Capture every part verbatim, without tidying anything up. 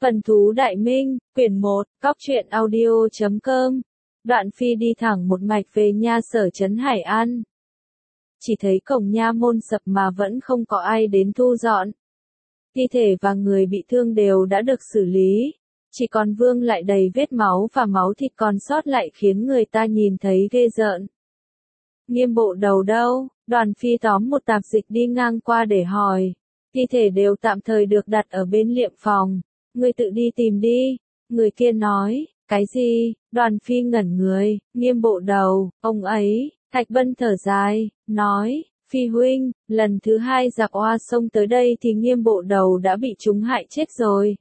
Vân Thú Đại Minh, quyển một, cóc truyện audio chấm com. Đoạn Phi đi thẳng một mạch về nha sở trấn Hải An. Chỉ thấy cổng nha môn sập mà vẫn không có ai đến thu dọn. Thi thể và người bị thương đều đã được xử lý. Chỉ còn vương lại đầy vết máu và máu thịt còn sót lại khiến người ta nhìn thấy ghê rợn. Nghiêm bộ đầu đâu? Đoàn Phi tóm một tạp dịch đi ngang qua để hỏi. Thi thể đều tạm thời được đặt ở bên liệm phòng. Người tự đi tìm đi. Người kia nói, cái gì? Đoàn Phi ngẩn người, Nghiêm bộ đầu, ông ấy. Thạch Bân thở dài, nói, Phi huynh, lần thứ hai giặc oa xông tới đây thì Nghiêm bộ đầu đã bị chúng hại chết rồi.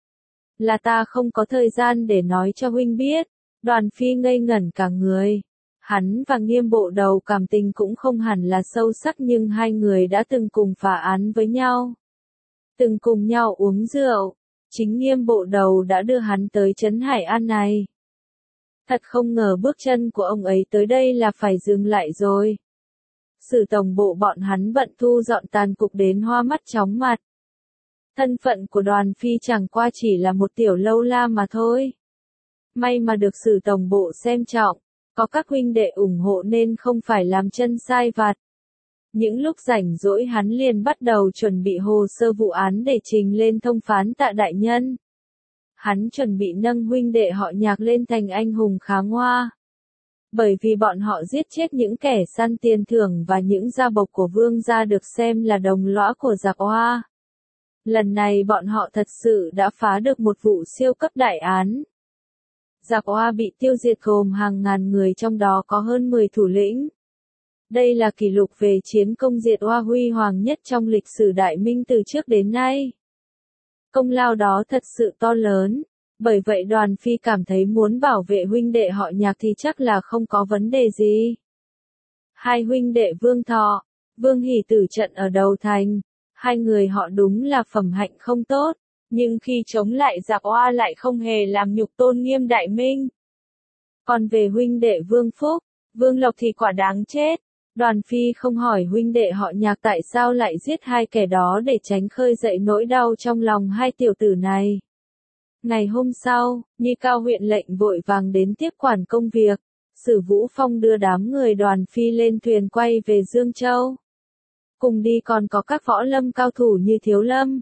Là ta không có thời gian để nói cho huynh biết. Đoàn Phi ngây ngẩn cả người. Hắn và Nghiêm bộ đầu cảm tình cũng không hẳn là sâu sắc nhưng hai người đã từng cùng phá án với nhau. Từng cùng nhau uống rượu. Chính Nghiêm bộ đầu đã đưa hắn tới trấn Hải An này. Thật không ngờ bước chân của ông ấy tới đây là phải dừng lại rồi. Sử tổng bộ bọn hắn bận thu dọn tàn cục đến hoa mắt chóng mặt. Thân phận của Đoàn Phi chẳng qua chỉ là một tiểu lâu la mà thôi. May mà được sử tổng bộ xem trọng, có các huynh đệ ủng hộ nên không phải làm chân sai vặt. Những lúc rảnh rỗi hắn liền bắt đầu chuẩn bị hồ sơ vụ án để trình lên thông phán Tạ đại nhân. Hắn chuẩn bị nâng huynh đệ họ Nhạc lên thành anh hùng kháng oa. Bởi vì bọn họ giết chết những kẻ săn tiền thưởng và những gia bộc của vương gia được xem là đồng lõa của giặc oa. Lần này bọn họ thật sự đã phá được một vụ siêu cấp đại án. Giặc oa bị tiêu diệt gồm hàng ngàn người, trong đó có hơn mười thủ lĩnh. Đây là kỷ lục về chiến công diệt oa huy hoàng nhất trong lịch sử Đại Minh từ trước đến nay. Công lao đó thật sự to lớn, bởi vậy Đoàn Phi cảm thấy muốn bảo vệ huynh đệ họ Nhạc thì chắc là không có vấn đề gì. Hai huynh đệ Vương Thọ, Vương Hỷ tử trận ở đầu thành, hai người họ đúng là phẩm hạnh không tốt, nhưng khi chống lại giặc oa lại không hề làm nhục tôn nghiêm Đại Minh. Còn về huynh đệ Vương Phúc, Vương Lộc thì quả đáng chết. Đoàn Phi không hỏi huynh đệ họ Nhạc tại sao lại giết hai kẻ đó để tránh khơi dậy nỗi đau trong lòng hai tiểu tử này. Ngày hôm sau, Nhi Cao huyện lệnh vội vàng đến tiếp quản công việc. Sử Vũ Phong đưa đám người Đoàn Phi lên thuyền quay về Dương Châu. Cùng đi còn có các võ lâm cao thủ như Thiếu Lâm,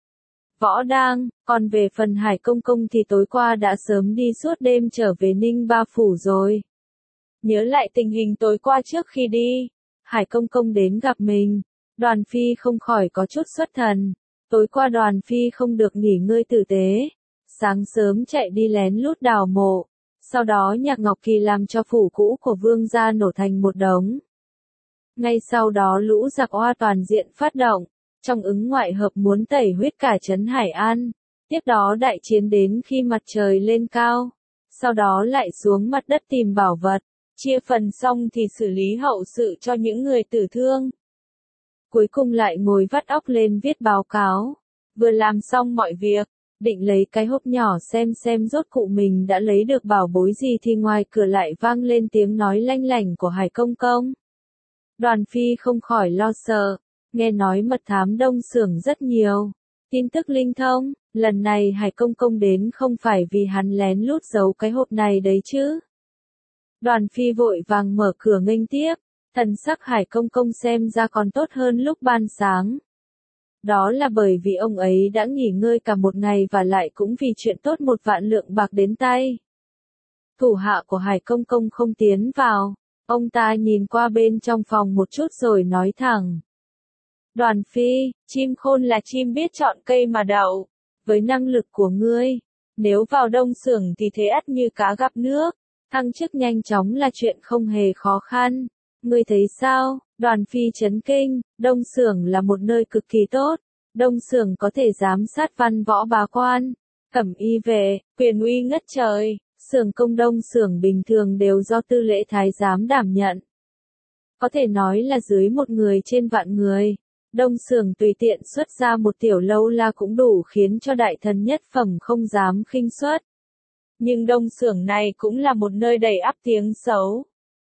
Võ Đang, còn về phần Hải Công Công thì tối qua đã sớm đi suốt đêm trở về Ninh Ba Phủ rồi. Nhớ lại tình hình tối qua trước khi đi, Hải Công Công đến gặp mình, Đoàn Phi không khỏi có chút xuất thần. Tối qua Đoàn Phi không được nghỉ ngơi tử tế, sáng sớm chạy đi lén lút đào mộ, sau đó Nhạc Ngọc Kỳ làm cho phủ cũ của vương gia nổ thành một đống. Ngay sau đó lũ giặc oa toàn diện phát động, trong ứng ngoại hợp muốn tẩy huyết cả trấn Hải An. Tiếp đó đại chiến đến khi mặt trời lên cao, sau đó lại xuống mặt đất tìm bảo vật. Chia phần xong thì xử lý hậu sự cho những người tử thương. Cuối cùng lại ngồi vắt óc lên viết báo cáo. Vừa làm xong mọi việc, định lấy cái hộp nhỏ xem xem rốt cụ mình đã lấy được bảo bối gì thì ngoài cửa lại vang lên tiếng nói lanh lảnh của Hải Công Công. Đoàn Phi không khỏi lo sợ, nghe nói mật thám Đông Xưởng rất nhiều. Tin tức linh thông, lần này Hải Công Công đến không phải vì hắn lén lút giấu cái hộp này đấy chứ. Đoàn Phi vội vàng mở cửa nghênh tiếp, thần sắc Hải Công Công xem ra còn tốt hơn lúc ban sáng. Đó là bởi vì ông ấy đã nghỉ ngơi cả một ngày và lại cũng vì chuyện tốt một vạn lượng bạc đến tay. Thủ hạ của Hải Công Công không tiến vào, ông ta nhìn qua bên trong phòng một chút rồi nói thẳng. Đoàn Phi, chim khôn là chim biết chọn cây mà đậu, với năng lực của ngươi, nếu vào Đông Xưởng thì thế ắt như cá gặp nước. Thăng chức nhanh chóng là chuyện không hề khó khăn. Ngươi thấy sao? Đoàn Phi chấn kinh, Đông Xưởng là một nơi cực kỳ tốt. Đông Xưởng có thể giám sát văn võ bá quan, cẩm y vệ, quyền uy ngất trời. Xưởng công Đông Xưởng bình thường đều do tư lễ thái giám đảm nhận. Có thể nói là dưới một người trên vạn người. Đông Xưởng tùy tiện xuất ra một tiểu lâu la cũng đủ khiến cho đại thần nhất phẩm không dám khinh suất. Nhưng Đông Xưởng này cũng là một nơi đầy ắp tiếng xấu.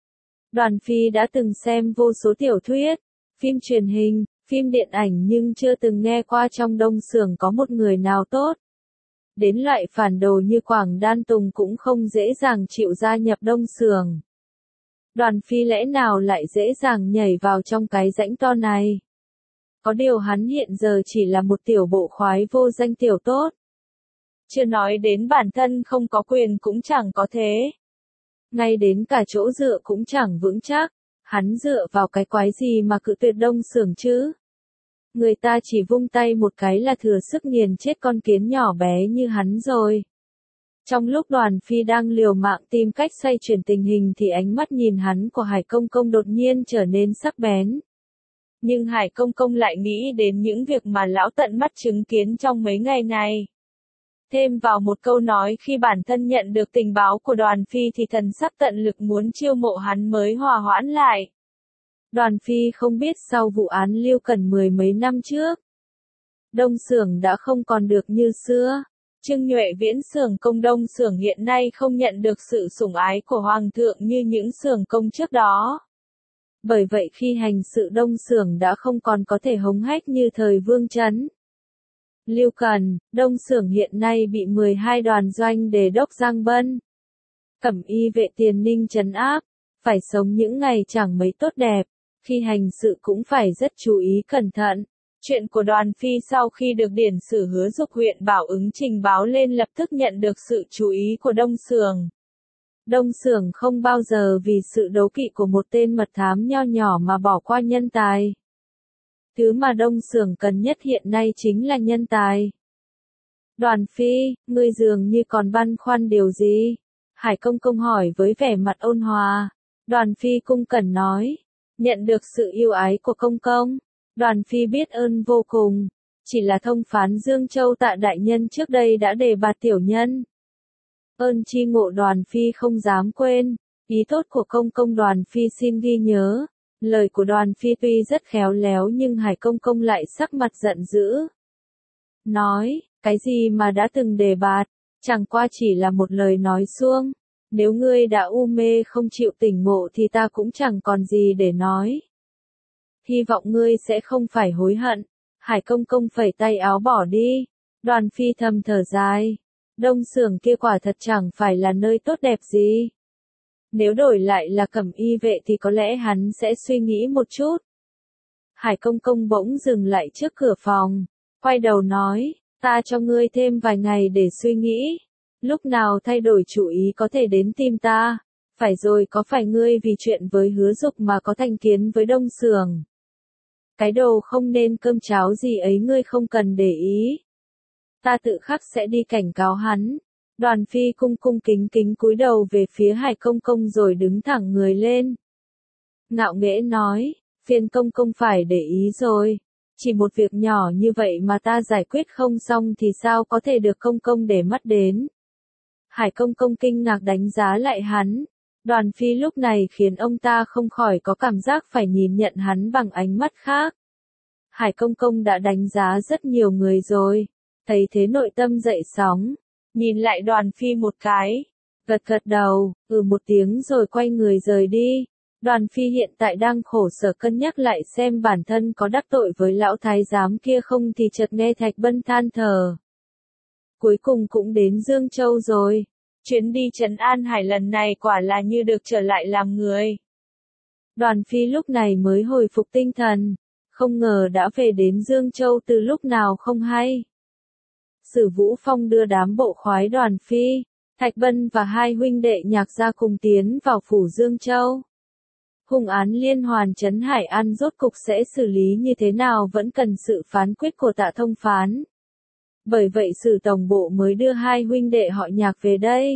Đoàn Phi đã từng xem vô số tiểu thuyết, phim truyền hình, phim điện ảnh nhưng chưa từng nghe qua trong Đông Xưởng có một người nào tốt. Đến loại phản đồ như Quảng Đan Tùng cũng không dễ dàng chịu gia nhập Đông Xưởng. Đoàn Phi lẽ nào lại dễ dàng nhảy vào trong cái rãnh to này? Có điều hắn hiện giờ chỉ là một tiểu bộ khoái vô danh tiểu tốt. Chưa nói đến bản thân không có quyền cũng chẳng có thế. Ngay đến cả chỗ dựa cũng chẳng vững chắc, hắn dựa vào cái quái gì mà cự tuyệt Đông Xưởng chứ? Người ta chỉ vung tay một cái là thừa sức nghiền chết con kiến nhỏ bé như hắn rồi. Trong lúc Đoàn Phi đang liều mạng tìm cách xoay chuyển tình hình thì ánh mắt nhìn hắn của Hải Công Công đột nhiên trở nên sắc bén. Nhưng Hải Công Công lại nghĩ đến những việc mà lão tận mắt chứng kiến trong mấy ngày này. Thêm vào một câu nói khi bản thân nhận được tình báo của Đoàn Phi thì thần sắc tận lực muốn chiêu mộ hắn mới hòa hoãn lại. Đoàn Phi không biết sau vụ án Lưu Cần mười mấy năm trước, Đông Xưởng đã không còn được như xưa. Trương Nhuệ Viễn xưởng công Đông Xưởng hiện nay không nhận được sự sủng ái của Hoàng thượng như những xưởng công trước đó. Bởi vậy khi hành sự Đông Xưởng đã không còn có thể hống hách như thời Vương Chấn. Lưu Cần, Đông Xưởng hiện nay bị mười hai đoàn doanh đề đốc giang bân, Cẩm Y vệ Tiền Ninh trấn áp, phải sống những ngày chẳng mấy tốt đẹp, khi hành sự cũng phải rất chú ý cẩn thận. Chuyện của Đoàn Phi sau khi được điển sử Hứa Dục huyện Bảo Ứng trình báo lên lập tức nhận được sự chú ý của Đông Xưởng. Đông Xưởng không bao giờ vì sự đố kỵ của một tên mật thám nho nhỏ mà bỏ qua nhân tài. Thứ mà Đông Xưởng cần nhất hiện nay chính là nhân tài. Đoàn Phi, ngươi dường như còn băn khoăn điều gì? Hải Công Công hỏi với vẻ mặt ôn hòa. Đoàn Phi cung cẩn nói, nhận được sự yêu ái của Công Công. Đoàn Phi biết ơn vô cùng, chỉ là thông phán Dương Châu Tạ đại nhân trước đây đã đề bạt tiểu nhân. Ơn chi ngộ Đoàn Phi không dám quên, ý tốt của Công Công Đoàn Phi xin ghi nhớ. Lời của Đoàn Phi tuy rất khéo léo nhưng Hải Công Công lại sắc mặt giận dữ. Nói, cái gì mà đã từng đề bạt, chẳng qua chỉ là một lời nói suông. Nếu ngươi đã u mê không chịu tỉnh ngộ thì ta cũng chẳng còn gì để nói. Hy vọng ngươi sẽ không phải hối hận. Hải Công Công phẩy tay áo bỏ đi. Đoàn Phi thầm thở dài. Đông Xưởng kia quả thật chẳng phải là nơi tốt đẹp gì. Nếu đổi lại là Cẩm Y vệ thì có lẽ hắn sẽ suy nghĩ một chút. Hải Công Công bỗng dừng lại trước cửa phòng, quay đầu nói, ta cho ngươi thêm vài ngày để suy nghĩ. Lúc nào thay đổi chủ ý có thể đến tìm ta. Phải rồi, có phải ngươi vì chuyện với Hứa Dục mà có thành kiến với Đông Xưởng? Cái đồ không nên cơm cháo gì ấy ngươi không cần để ý. Ta tự khắc sẽ đi cảnh cáo hắn. Đoàn Phi cung cung kính kính cúi đầu về phía Hải Công Công rồi đứng thẳng người lên. Ngạo nghễ nói, phiền Công Công phải để ý rồi. Chỉ một việc nhỏ như vậy mà ta giải quyết không xong thì sao có thể được Công Công để mắt đến. Hải Công Công kinh ngạc đánh giá lại hắn. Đoàn Phi lúc này khiến ông ta không khỏi có cảm giác phải nhìn nhận hắn bằng ánh mắt khác. Hải Công Công đã đánh giá rất nhiều người rồi. Thấy thế nội tâm dậy sóng. Nhìn lại Đoàn Phi một cái. Gật gật đầu, ừ một tiếng rồi quay người rời đi. Đoàn Phi hiện tại đang khổ sở cân nhắc lại xem bản thân có đắc tội với lão thái giám kia không thì chợt nghe Thạch Bân than thở. Cuối cùng cũng đến Dương Châu rồi. Chuyến đi trấn An Hải lần này quả là như được trở lại làm người. Đoàn Phi lúc này mới hồi phục tinh thần. Không ngờ đã về đến Dương Châu từ lúc nào không hay. Sử Vũ Phong đưa đám bộ khoái Đoàn Phi, Thạch Bân và hai huynh đệ Nhạc gia cùng tiến vào phủ Dương Châu. Hung án liên hoàn trấn Hải An rốt cục sẽ xử lý như thế nào vẫn cần sự phán quyết của Tạ thông phán. Bởi vậy Sử tổng bộ mới đưa hai huynh đệ họ Nhạc về đây.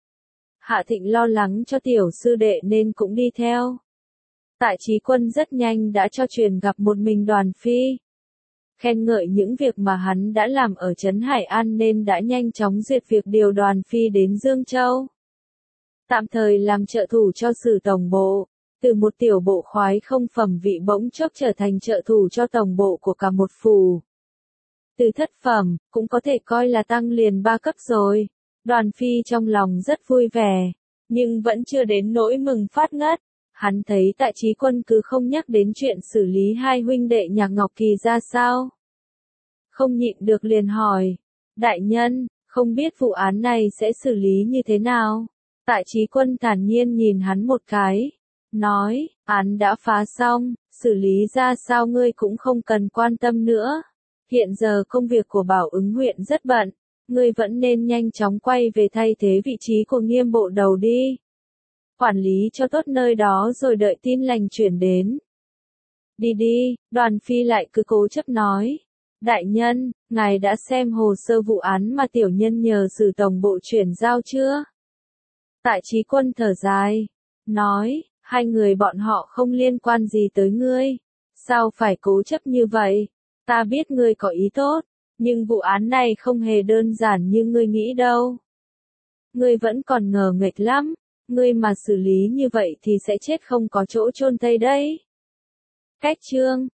Hạ Thịnh lo lắng cho tiểu sư đệ nên cũng đi theo. Tạ Chí Quân rất nhanh đã cho truyền gặp một mình Đoàn Phi. Khen ngợi những việc mà hắn đã làm ở trấn Hải An nên đã nhanh chóng duyệt việc điều Đoàn Phi đến Dương Châu. Tạm thời làm trợ thủ cho Sử tổng bộ, từ một tiểu bộ khoái không phẩm vị bỗng chốc trở thành trợ thủ cho tổng bộ của cả một phủ. Từ thất phẩm, cũng có thể coi là tăng liền ba cấp rồi. Đoàn Phi trong lòng rất vui vẻ, nhưng vẫn chưa đến nỗi mừng phát ngất. Hắn thấy Tạ Chí Quân cứ không nhắc đến chuyện xử lý hai huynh đệ Nhạc Ngọc Kỳ ra sao. Không nhịn được liền hỏi, đại nhân, Không biết vụ án này sẽ xử lý như thế nào? Tại Chí Quân thản nhiên nhìn hắn một cái. Nói, án đã phá xong, xử lý ra sao ngươi cũng không cần quan tâm nữa. Hiện giờ công việc của Bảo Ứng huyện rất bận. Ngươi vẫn nên nhanh chóng quay về thay thế vị trí của Nghiêm bộ đầu đi. Quản lý cho tốt nơi đó rồi đợi tin lành chuyển đến. Đi đi, Đoàn Phi lại cứ cố chấp nói. Đại nhân, ngài đã xem hồ sơ vụ án mà tiểu nhân nhờ Sử tổng bộ chuyển giao chưa? Tại Chí Quân thở dài, nói, hai người bọn họ không liên quan gì tới ngươi. Sao phải cố chấp như vậy? Ta biết ngươi có ý tốt, nhưng vụ án này không hề đơn giản như ngươi nghĩ đâu. Ngươi vẫn còn ngờ nghệch lắm, ngươi mà xử lý như vậy thì sẽ chết không có chỗ chôn thây đấy. Cách chương